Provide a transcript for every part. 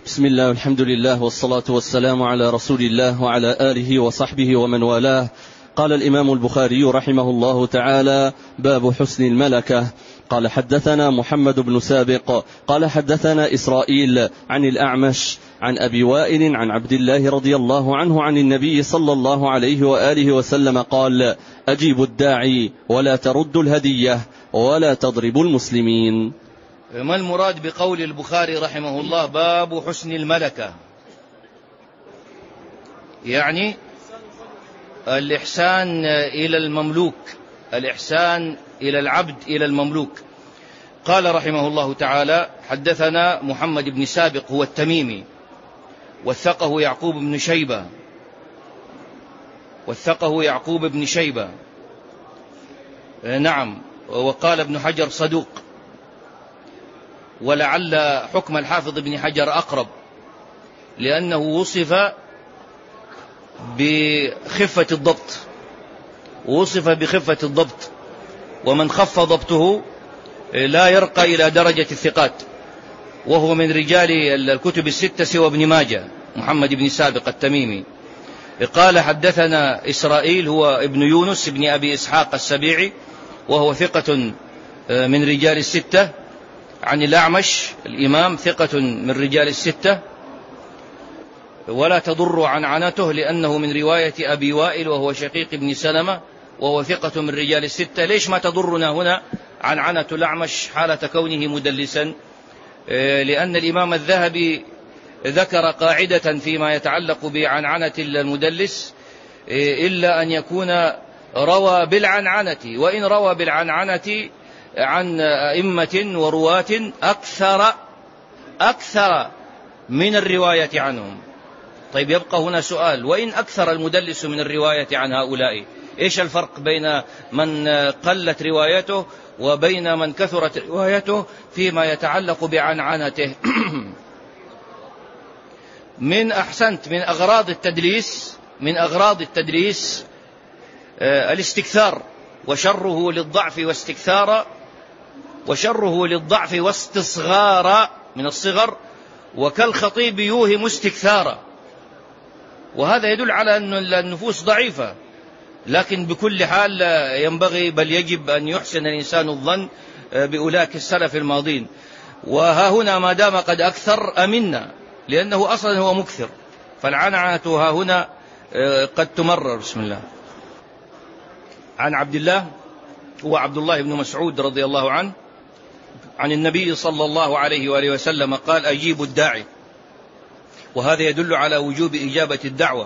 بسم الله والحمد لله والصلاة والسلام على رسول الله وعلى آله وصحبه ومن والاه. قال الإمام البخاري رحمه الله تعالى: باب حسن الملكة. قال حدثنا محمد بن سابق قال حدثنا إسرائيل عن الأعمش عن أبي وائل عن عبد الله رضي الله عنه عن النبي صلى الله عليه وآله وسلم قال: أجيبوا الداعي ولا تردوا الهدية ولا تضربوا المسلمين. ما المراد بقول البخاري رحمه الله باب حسن الملكة؟ يعني الإحسان إلى المملوك، الإحسان إلى العبد إلى المملوك. قال رحمه الله تعالى: حدثنا محمد بن سابق هو التميمي، وثقه يعقوب بن شيبة نعم. وقال ابن حجر صدوق، ولعل حكم الحافظ ابن حجر أقرب، لأنه وصف بخفة الضبط، ومن خف ضبطه لا يرقى إلى درجة الثقات، وهو من رجال الكتب الستة سوى ابن ماجه، محمد بن سابق التميمي. قال حدثنا إسرائيل هو ابن يونس ابن أبي إسحاق السبيعي، وهو ثقة من رجال الستة، عن الأعمش الإمام ثقة من رجال الستة، ولا تضر عنعنته لأنه من رواية أبي وائل وهو شقيق بن سلمة، وهو ثقة من رجال الستة. ليش ما تضرنا هنا عنعنة الأعمش حالة كونه مدلسا؟ لأن الإمام الذهبي ذكر قاعدة فيما يتعلق بعنعنة المدلس: إلا أن يكون روى بالعنعنة، وإن روى بالعنعنة عن أئمة ورواة أكثر من الرواية عنهم. طيب يبقى هنا سؤال: وإن أكثر المدلس من الرواية عن هؤلاء، إيش الفرق بين من قلت روايته وبين من كثرت روايته فيما يتعلق بعنعنته؟ من أغراض التدليس الاستكثار، وشره للضعف واستصغار من الصغر، وكالخطيب يوهم استكثارا. وهذا يدل على أن النفوس ضعيفة، لكن بكل حال ينبغي بل يجب أن يحسن الإنسان الظن بأولئك السلف الماضين. وها هنا ما دام قد أكثر أمنا، لأنه أصلا هو مكثر، فالعنعنة ها هنا قد تمرر. بسم الله. عن عبد الله هو عبد الله بن مسعود رضي الله عنه عن النبي صلى الله عليه وآله وسلم قال: أجيبوا الداعي. وهذا يدل على وجوب إجابة الدعوة،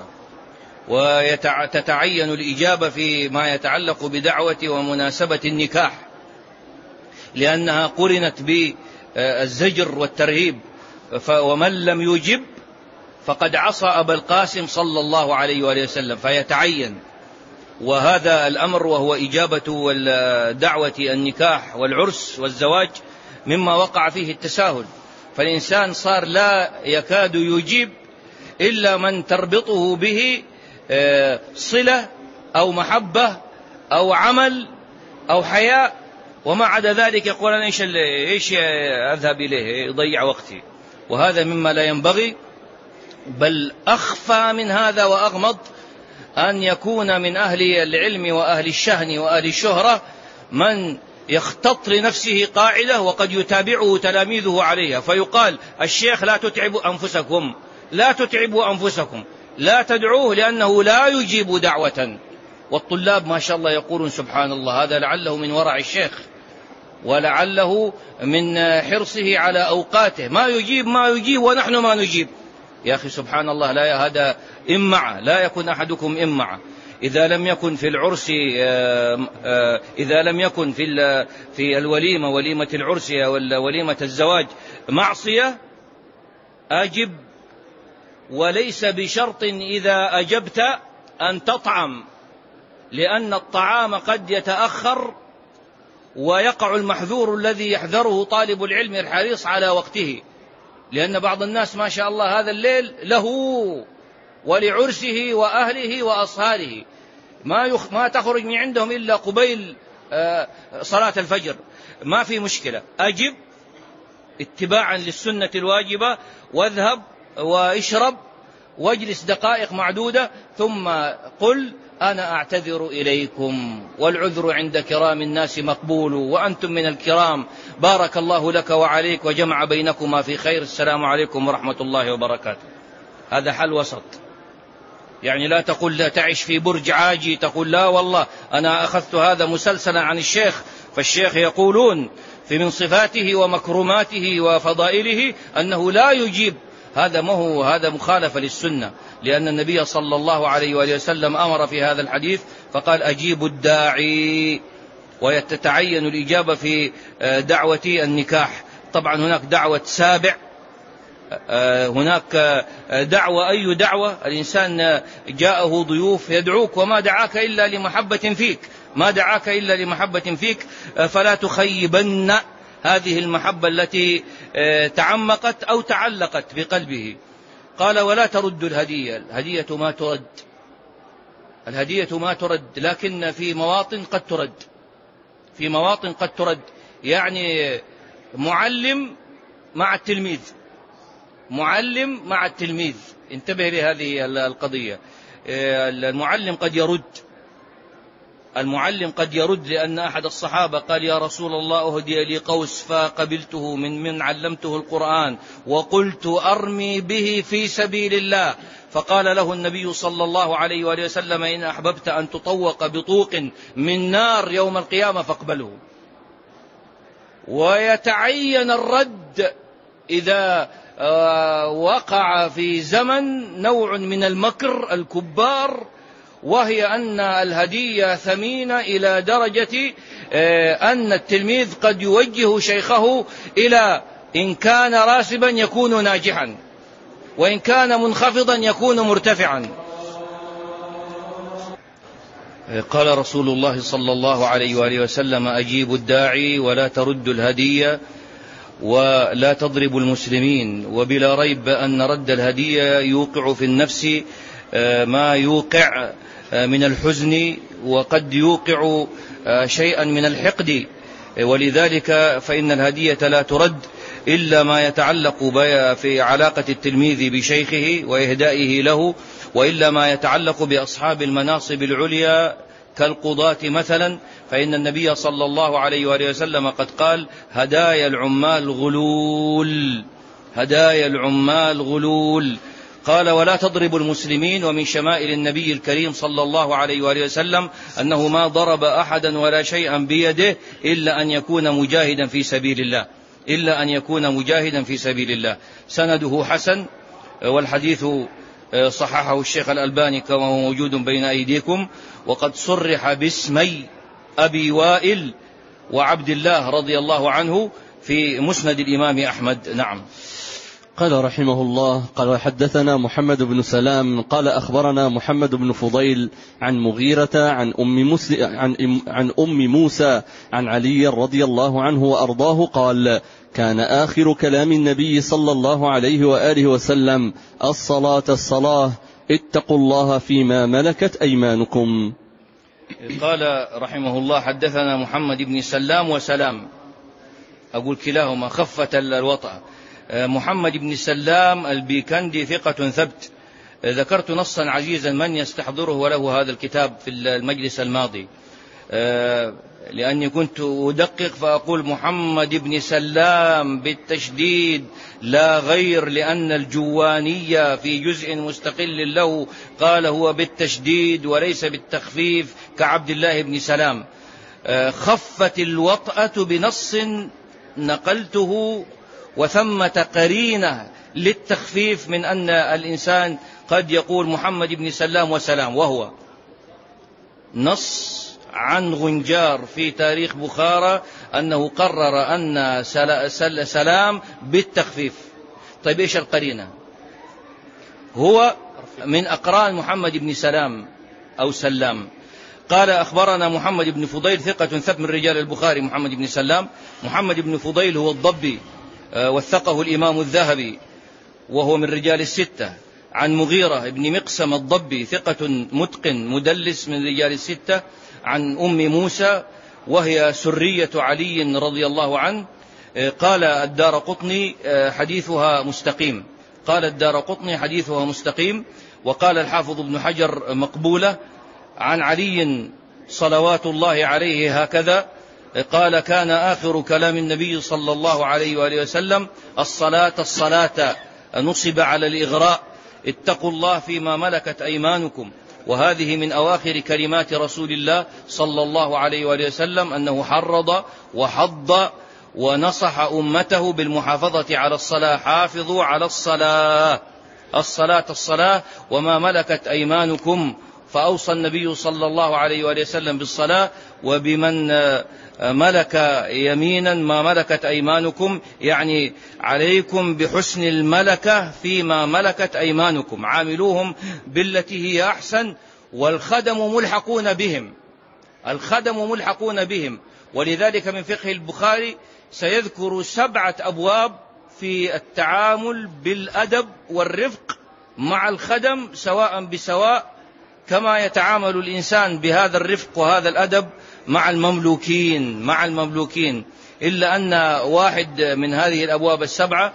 وتتعين الإجابة فيما يتعلق بدعوة ومناسبة النكاح، لأنها قرنت بالزجر والترهيب، ومن لم يجب فقد عصى أبا القاسم صلى الله عليه وآله وسلم، فيتعين. وهذا الأمر وهو إجابة دعوة النكاح والعرس والزواج مما وقع فيه التساهل، فالإنسان صار لا يكاد يجيب إلا من تربطه به صلة أو محبة أو عمل أو حياء، وما عدا ذلك يقول أنا إيش أذهب إليه يضيع وقتي. وهذا مما لا ينبغي، بل أخفى من هذا وأغمض أن يكون من أهل العلم وأهل الشهن وأهل الشهرة من يختط لنفسه قاعدة وقد يتابعه تلاميذه عليها، فيقال: الشيخ لا تتعبوا أنفسكم، لا تدعوه لأنه لا يجيب دعوة. والطلاب ما شاء الله يقولون سبحان الله، هذا لعله من ورع الشيخ، ولعله من حرصه على أوقاته، ما يجيب ونحن ما نجيب. يا أخي سبحان الله، لا هذا إمعة، لا يكون أحدكم إمعة. إذا لم يكن في العرس، إذا لم يكن في الوليمة، وليمة العرس ولا وليمة الزواج، معصية، أجب. وليس بشرط إذا أجبت أن تطعم، لأن الطعام قد يتأخر ويقع المحذور الذي يحذره طالب العلم الحريص على وقته، لأن بعض الناس ما شاء الله هذا الليل له ولعرسه وأهله وأصهاره، ما تخرج من عندهم إلا قبيل صلاة الفجر، ما في مشكلة. أجب اتباعا للسنة الواجبة، واذهب واشرب واجلس دقائق معدودة ثم قل أنا أعتذر إليكم، والعذر عند كرام الناس مقبول، وأنتم من الكرام، بارك الله لك وعليك وجمع بينكما في خير، السلام عليكم ورحمة الله وبركاته. هذا حل وسط. يعني لا تقول لا تعيش في برج عاجي، تقول لا والله أنا أخذت هذا مسلسلا عن الشيخ، فالشيخ يقولون في من صفاته ومكرماته وفضائله أنه لا يجيب. هذا ما هو، هذا مخالفة للسنة، لأن النبي صلى الله عليه وآله وسلم أمر في هذا الحديث فقال أجيبوا الداعي، ويتعين الإجابة في دعوة النكاح. طبعا هناك دعوة سابع، هناك دعوة، أي دعوة؟ الإنسان جاءه ضيوف يدعوك وما دعاك إلا لمحبة فيك، ما دعاك إلا لمحبة فيك، فلا تخيبن هذه المحبة التي تعمقت أو تعلقت بقلبه. قال ولا ترد الهدية، الهدية ما ترد، الهدية ما ترد، لكن في مواطن قد ترد، في مواطن قد ترد. يعني معلم مع التلميذ، معلم مع التلميذ، انتبه لهذه القضية. المعلم قد يرد، المعلم قد يرد، لأن أحد الصحابة قال يا رسول الله أهدي لي قوس فقبلته من علمته القرآن وقلت أرمي به في سبيل الله، فقال له النبي صلى الله عليه وآله وسلم إن أحببت أن تطوق بطوق من نار يوم القيامة فاقبله. ويتعين الرد إذا وقع في زمن نوع من المكر الكبار، وهي أن الهدية ثمينة إلى درجة أن التلميذ قد يوجه شيخه إلى إن كان راسبا يكون ناجحا، وإن كان منخفضا يكون مرتفعا. قال رسول الله صلى الله عليه وآله وسلم أجيبوا الداعي ولا تردوا الهدية ولا تضربوا المسلمين. وبلا ريب أن رد الهدية يوقع في النفس ما يوقع من الحزن، وقد يوقع شيئا من الحقد، ولذلك فإن الهدية لا ترد إلا ما يتعلق في علاقة التلميذ بشيخه وإهدائه له، وإلا ما يتعلق بأصحاب المناصب العليا كالقضاة مثلا، فإن النبي صلى الله عليه وآله وسلم قد قال هدايا العمال غلول، هدايا العمال غلول. قال ولا تضرب المسلمين. ومن شمائل النبي الكريم صلى الله عليه وآله وسلم أنه ما ضرب أحدا ولا شيئا بيده إلا أن يكون مجاهدا في سبيل الله، إلا أن يكون مجاهدا في سبيل الله. سنده حسن، والحديث صححه الشيخ الألباني كما هو موجود بين أيديكم، وقد صرح باسمي أبي وائل وعبد الله رضي الله عنه في مسند الإمام أحمد. نعم. قال رحمه الله قال حدثنا محمد بن سلام قال أخبرنا محمد بن فضيل عن مغيرة عن أم موسى عن علي رضي الله عنه وأرضاه قال كان آخر كلام النبي صلى الله عليه وآله وسلم الصلاة الصلاة اتقوا الله فيما ملكت أيمانكم. قال رحمه الله حدثنا محمد بن سلام وسلام، أقول كلاهما خفة الوطأ. محمد بن سلام البيكندي ثقة ثبت، ذكرت نصا عزيزا من يستحضره وله هذا الكتاب في المجلس الماضي، لأني كنت أدقق فأقول محمد بن سلام بالتشديد لا غير، لأن الجوانية في جزء مستقل له قال هو بالتشديد وليس بالتخفيف كعبد الله بن سلام. خفت الوطأة بنص نقلته، وثمة قرينة للتخفيف من أن الإنسان قد يقول محمد بن سلام وسلام، وهو نص عن غنجار في تاريخ بخارى أنه قرر أن سلام بالتخفيف. طيب إيش القرينة؟ هو من أقران محمد بن سلام أو سلام. قال أخبرنا محمد بن فضيل ثقة ثبت من رجال البخاري محمد بن سلام. محمد بن فضيل هو الضبي، وثقه الإمام الذهبي وهو من رجال الستة. عن مغيرة بن مقسم الضبي ثقة متقن مدلس من رجال الستة. عن أم موسى وهي سرية علي رضي الله عنه، قال الدارقطني حديثها مستقيم، قال الدارقطني حديثها مستقيم. وقال الحافظ ابن حجر مقبولة. عن علي صلوات الله عليه هكذا قال: كان آخر كلام النبي صلى الله عليه وآله وسلم: الصلاة الصلاة، نصب على الإغراء، اتقوا الله فيما ملكت أيمانكم. وهذه من أواخر كلمات رسول الله صلى الله عليه وآله وسلم، أنه حرض وحض ونصح أمته بالمحافظة على الصلاة. حافظوا على الصلاة، الصلاة الصلاة وما ملكت أيمانكم. فأوصى النبي صلى الله عليه وآله وسلم بالصلاة: وبمن ملك يمينا ما ملكت أيمانكم، يعني عليكم بحسن الملكة فيما ملكت أيمانكم، عاملوهم بالتي هي أحسن. والخدم ملحقون بهم، الخدم ملحقون بهم. ولذلك من فقه البخاري سيذكر 7 أبواب في التعامل بالأدب والرفق مع الخدم سواء بسواء، كما يتعامل الإنسان بهذا الرفق وهذا الأدب مع المملوكين. إلا أن واحد من هذه الأبواب 7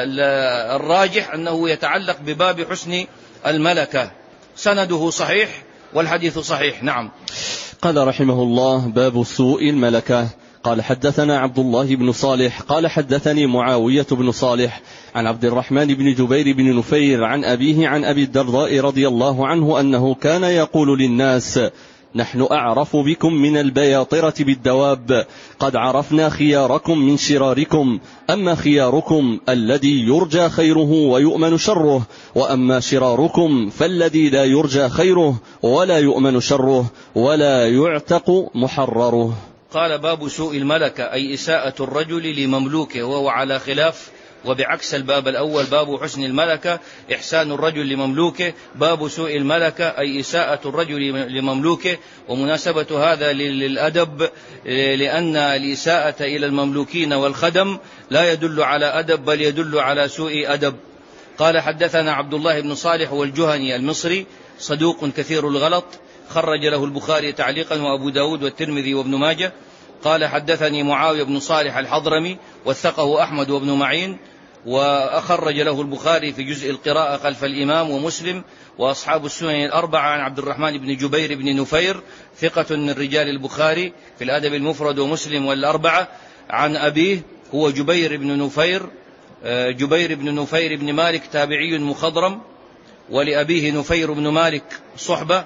الراجح أنه يتعلق بباب حسن الملكة. سنده صحيح والحديث صحيح. نعم. قال رحمه الله: باب سوء الملكة. قال حدثنا عبد الله بن صالح قال حدثني معاوية بن صالح عن عبد الرحمن بن جبير بن نفير عن أبيه عن أبي الدرداء رضي الله عنه أنه كان يقول للناس: نحن أعرف بكم من البياطرة بالدواب، قد عرفنا خياركم من شراركم، أما خياركم الذي يرجى خيره ويؤمن شره، وأما شراركم فالذي لا يرجى خيره ولا يؤمن شره ولا يعتق محرره. قال: باب سوء الملكة، أي إساءة الرجل لمملوكه، وهو على خلاف، وبعكس الباب الأول باب حسن الملكة إحسان الرجل لمملوكه. باب سوء الملكة أي إساءة الرجل لمملوكه. ومناسبة هذا للأدب، لأن الإساءة إلى المملوكين والخدم لا يدل على أدب، بل يدل على سوء أدب. قال: حدثنا عبد الله بن صالح والجهني المصري، صدوق كثير الغلط، خرج له البخاري تعليقا وأبو داود والترمذي وابن ماجه. قال: حدثني معاوية بن صالح الحضرمي، وثقه أحمد وابن معين، وأخرج له البخاري في جزء القراءة خلف الإمام ومسلم وأصحاب السنن الأربعة. عن عبد الرحمن بن جبير بن نفير، ثقة من رجال البخاري في الأدب المفرد ومسلم والأربعة. عن أبيه هو جبير بن نفير بن مالك، تابعي مخضرم، ولأبيه نفير بن مالك صحبة.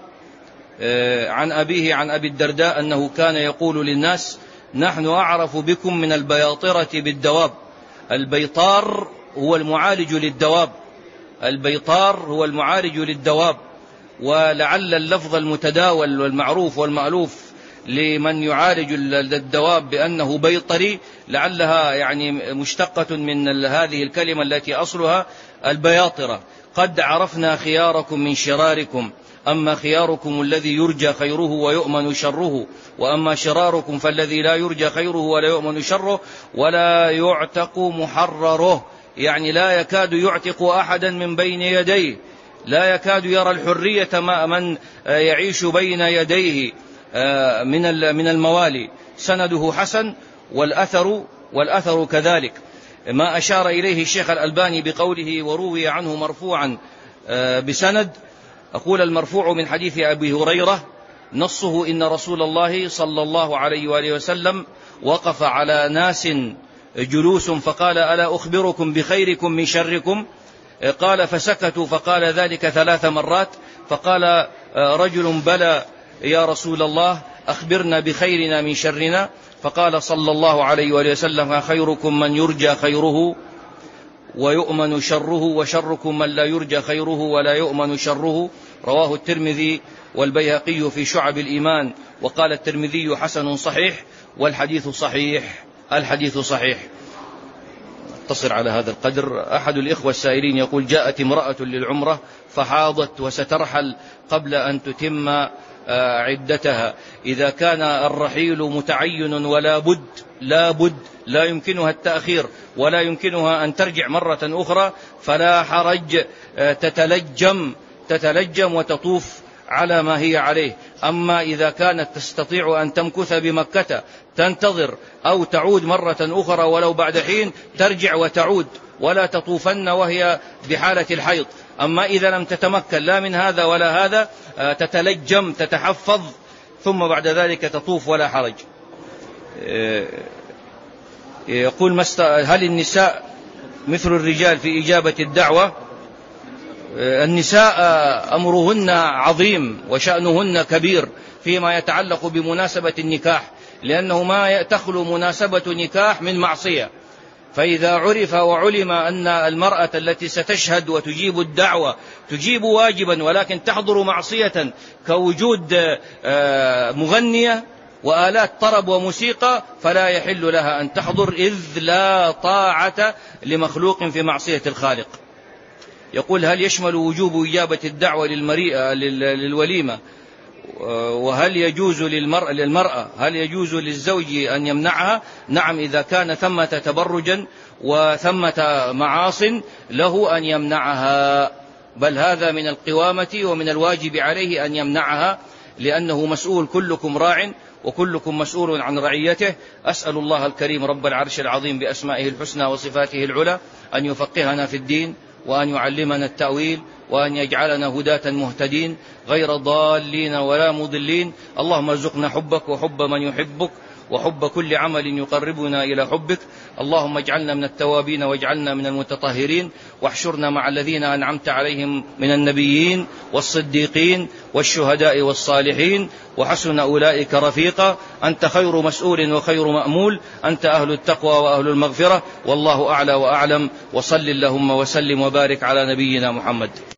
عن أبيه عن أبي الدرداء أنه كان يقول للناس: نحن أعرف بكم من البياطرة بالدواب. البيطار هو المعالج للدواب، البيطار هو المعالج للدواب. ولعل اللفظ المتداول والمعروف والمألوف لمن يعالج الدواب بأنه بيطري، لعلها يعني مشتقة من هذه الكلمة التي أصلها البياطرة. قد عرفنا خياركم من شراركم، أما خياركم الذي يرجى خيره ويؤمن شره، وأما شراركم فالذي لا يرجى خيره ولا يؤمن شره ولا يعتق محرره، يعني لا يكاد يعتق أحدا من بين يديه، لا يكاد يرى الحرية من يعيش بين يديه من الموالي. سنده حسن والأثر كذلك، ما أشار إليه الشيخ الألباني بقوله: وروي عنه مرفوعا بسند. أقول: المرفوع من حديث أبي هريرة، نصه: إن رسول الله صلى الله عليه وآله وسلم وقف على ناس جلوس فقال: ألا أخبركم بخيركم من شركم؟ قال: فسكتوا، فقال ذلك 3 مرات. فقال رجل: بلى يا رسول الله، أخبرنا بخيرنا من شرنا. فقال صلى الله عليه وآله وسلم: خيركم من يرجى خيره ويؤمن شره، وشركم من لا يرجى خيره ولا يؤمن شره. رواه الترمذي والبيهقي في شعب الإيمان. وقال الترمذي: حسن صحيح، والحديث صحيح. الحديث صحيح. اقتصر على هذا القدر. أحد الإخوة السائلين يقول: جاءت امرأة للعمرة فحاضت وسترحل قبل أن تتم عدتها، إذا كان الرحيل متعين ولا بد لا يمكنها التأخير ولا يمكنها أن ترجع مرة أخرى، فلا حرج، تتلجم وتطوف على ما هي عليه. أما إذا كانت تستطيع أن تمكث بمكة تنتظر أو تعود مرة أخرى ولو بعد حين ترجع وتعود، ولا تطوفن وهي بحالة الحيض. أما إذا لم تتمكن لا من هذا ولا هذا تتلجم تتحفظ ثم بعد ذلك تطوف ولا حرج. يقول هل النساء مثل الرجال في إجابة الدعوة؟ النساء أمرهن عظيم وشأنهن كبير فيما يتعلق بمناسبة النكاح، لأنه ما تخلو مناسبة نكاح من معصية. فإذا عرف وعلم أن المرأة التي ستشهد وتجيب الدعوة تجيب واجبا ولكن تحضر معصية كوجود مغنية وآلات طرب وموسيقى، فلا يحل لها أن تحضر، إذ لا طاعة لمخلوق في معصية الخالق. يقول هل يشمل وجوب إجابة الدعوة للوليمة، وهل يجوز للمرأة هل يجوز للزوج أن يمنعها؟ نعم، إذا كان ثمة تبرجا وثمة معاص له أن يمنعها، بل هذا من القوامة ومن الواجب عليه أن يمنعها، لأنه مسؤول، كلكم راع وكلكم مسؤول عن رعيته. أسأل الله الكريم رب العرش العظيم بأسمائه الحسنى وصفاته العلى أن يفقهنا في الدين، وأن يعلمنا التأويل، وأن يجعلنا هداة مهتدين غير ضالين ولا مضلين. اللهم ارزقنا حبك وحب من يحبك وحب كل عمل يقربنا إلى حبك. اللهم اجعلنا من التوابين واجعلنا من المتطهرين، واحشرنا مع الذين أنعمت عليهم من النبيين والصديقين والشهداء والصالحين، وحسن أولئك رفيقا. أنت خير مسؤول وخير مأمول، أنت أهل التقوى وأهل المغفرة، والله أعلى وأعلم. وصل اللهم وسلم وبارك على نبينا محمد.